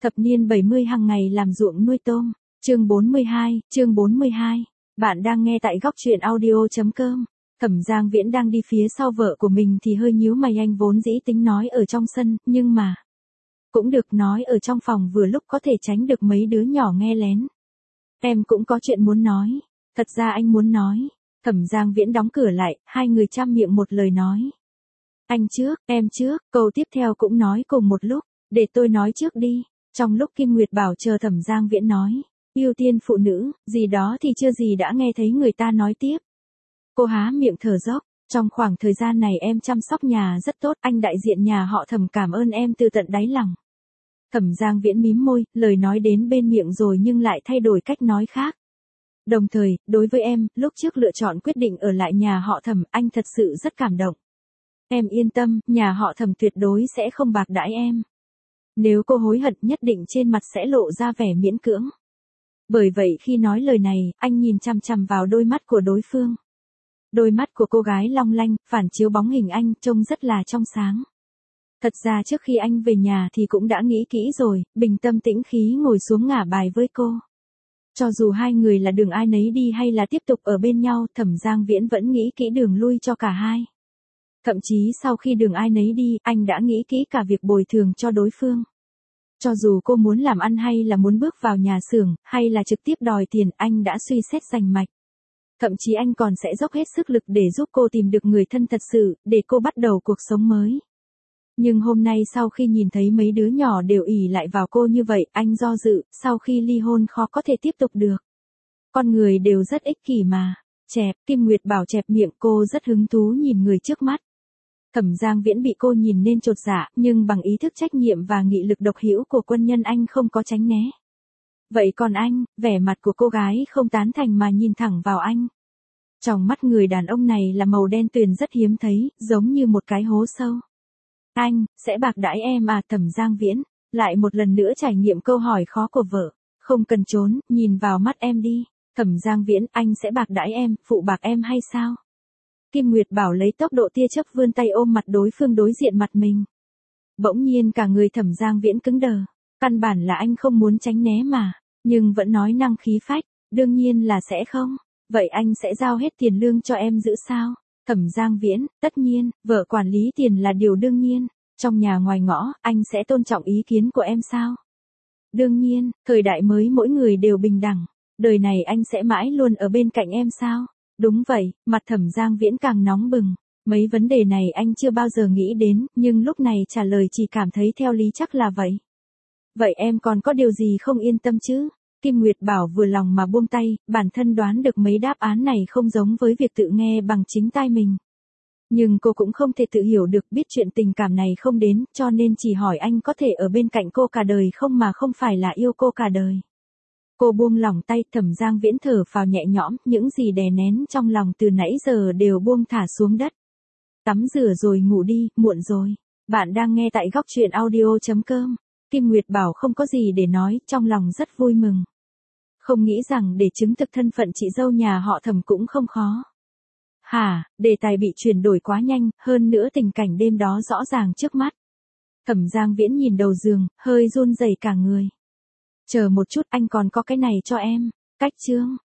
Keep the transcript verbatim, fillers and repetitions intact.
Thập niên bảy mươi hàng ngày làm ruộng nuôi tôm. Chương bốn mươi hai, chương bốn mươi hai. Bạn đang nghe tại góc truyện audio.com. Thẩm Giang Viễn đang đi phía sau vợ của mình thì hơi nhíu mày, anh vốn dĩ tính nói ở trong sân, nhưng mà cũng được, nói ở trong phòng vừa lúc có thể tránh được mấy đứa nhỏ nghe lén. Em cũng có chuyện muốn nói. Thật ra anh muốn nói. Thẩm Giang Viễn đóng cửa lại, hai người chăm miệng một lời nói. Anh trước, em trước, câu tiếp theo cũng nói cùng một lúc. Để tôi nói trước đi. Trong lúc Kim Nguyệt bảo chờ Thẩm Giang Viễn nói, ưu tiên phụ nữ, gì đó thì chưa gì đã nghe thấy người ta nói tiếp. Cô há miệng thở dốc, trong khoảng thời gian này em chăm sóc nhà rất tốt, anh đại diện nhà họ Thẩm cảm ơn em từ tận đáy lòng. Thẩm Giang Viễn mím môi, lời nói đến bên miệng rồi nhưng lại thay đổi cách nói khác. Đồng thời, đối với em, lúc trước lựa chọn quyết định ở lại nhà họ Thẩm, anh thật sự rất cảm động. Em yên tâm, nhà họ Thẩm tuyệt đối sẽ không bạc đãi em. Nếu cô hối hận nhất định trên mặt sẽ lộ ra vẻ miễn cưỡng. Bởi vậy khi nói lời này, anh nhìn chằm chằm vào đôi mắt của đối phương. Đôi mắt của cô gái long lanh, phản chiếu bóng hình anh, trông rất là trong sáng. Thật ra trước khi anh về nhà thì cũng đã nghĩ kỹ rồi, bình tâm tĩnh khí ngồi xuống ngả bài với cô. Cho dù hai người là đường ai nấy đi hay là tiếp tục ở bên nhau, Thẩm Giang Viễn vẫn nghĩ kỹ đường lui cho cả hai. Thậm chí sau khi đường ai nấy đi, anh đã nghĩ kỹ cả việc bồi thường cho đối phương. Cho dù cô muốn làm ăn hay là muốn bước vào nhà xưởng, hay là trực tiếp đòi tiền, anh đã suy xét rành mạch. Thậm chí anh còn sẽ dốc hết sức lực để giúp cô tìm được người thân thật sự, để cô bắt đầu cuộc sống mới. Nhưng hôm nay sau khi nhìn thấy mấy đứa nhỏ đều ỷ lại vào cô như vậy, anh do dự, sau khi ly hôn khó có thể tiếp tục được. Con người đều rất ích kỷ mà. Chẹp, Kim Nguyệt bảo chẹp miệng, cô rất hứng thú nhìn người trước mắt. Thẩm Giang Viễn bị cô nhìn nên chột dạ, nhưng bằng ý thức trách nhiệm và nghị lực độc hữu của quân nhân anh không có tránh né. Vậy còn anh, vẻ mặt của cô gái không tán thành mà nhìn thẳng vào anh. Trong mắt người đàn ông này là màu đen tuyền rất hiếm thấy, giống như một cái hố sâu. Anh, sẽ bạc đãi em à? Thẩm Giang Viễn, lại một lần nữa trải nghiệm câu hỏi khó của vợ. Không cần trốn, nhìn vào mắt em đi. Thẩm Giang Viễn, anh sẽ bạc đãi em, phụ bạc em hay sao? Kim Nguyệt bảo lấy tốc độ tia chớp vươn tay ôm mặt đối phương đối diện mặt mình. Bỗng nhiên cả người Thẩm Giang Viễn cứng đờ. Căn bản là anh không muốn tránh né mà, nhưng vẫn nói năng khí phách, đương nhiên là sẽ không. Vậy anh sẽ giao hết tiền lương cho em giữ sao? Thẩm Giang Viễn, tất nhiên, vợ quản lý tiền là điều đương nhiên. Trong nhà ngoài ngõ, anh sẽ tôn trọng ý kiến của em sao? Đương nhiên, thời đại mới mỗi người đều bình đẳng. Đời này anh sẽ mãi luôn ở bên cạnh em sao? Đúng vậy, mặt Thẩm Giang Viễn càng nóng bừng. Mấy vấn đề này anh chưa bao giờ nghĩ đến, nhưng lúc này trả lời chỉ cảm thấy theo lý chắc là vậy. Vậy em còn có điều gì không yên tâm chứ? Kim Nguyệt bảo vừa lòng mà buông tay, bản thân đoán được mấy đáp án này không giống với việc tự nghe bằng chính tai mình. Nhưng cô cũng không thể tự hiểu được, biết chuyện tình cảm này không đến, cho nên chỉ hỏi anh có thể ở bên cạnh cô cả đời không, mà không phải là yêu cô cả đời. Cô buông lỏng tay, Thẩm Giang Viễn thở phào nhẹ nhõm, những gì đè nén trong lòng từ nãy giờ đều buông thả xuống đất. Tắm rửa rồi ngủ đi, muộn rồi. Bạn đang nghe tại góc truyện audio.com. Kim Nguyệt bảo không có gì để nói, trong lòng rất vui mừng. Không nghĩ rằng để chứng thực thân phận chị dâu nhà họ Thẩm cũng không khó. Hả, đề tài bị chuyển đổi quá nhanh, hơn nữa tình cảnh đêm đó rõ ràng trước mắt. Thẩm Giang Viễn nhìn đầu giường, hơi run rẩy cả người. Chờ một chút, anh còn có cái này cho em. Cách chương.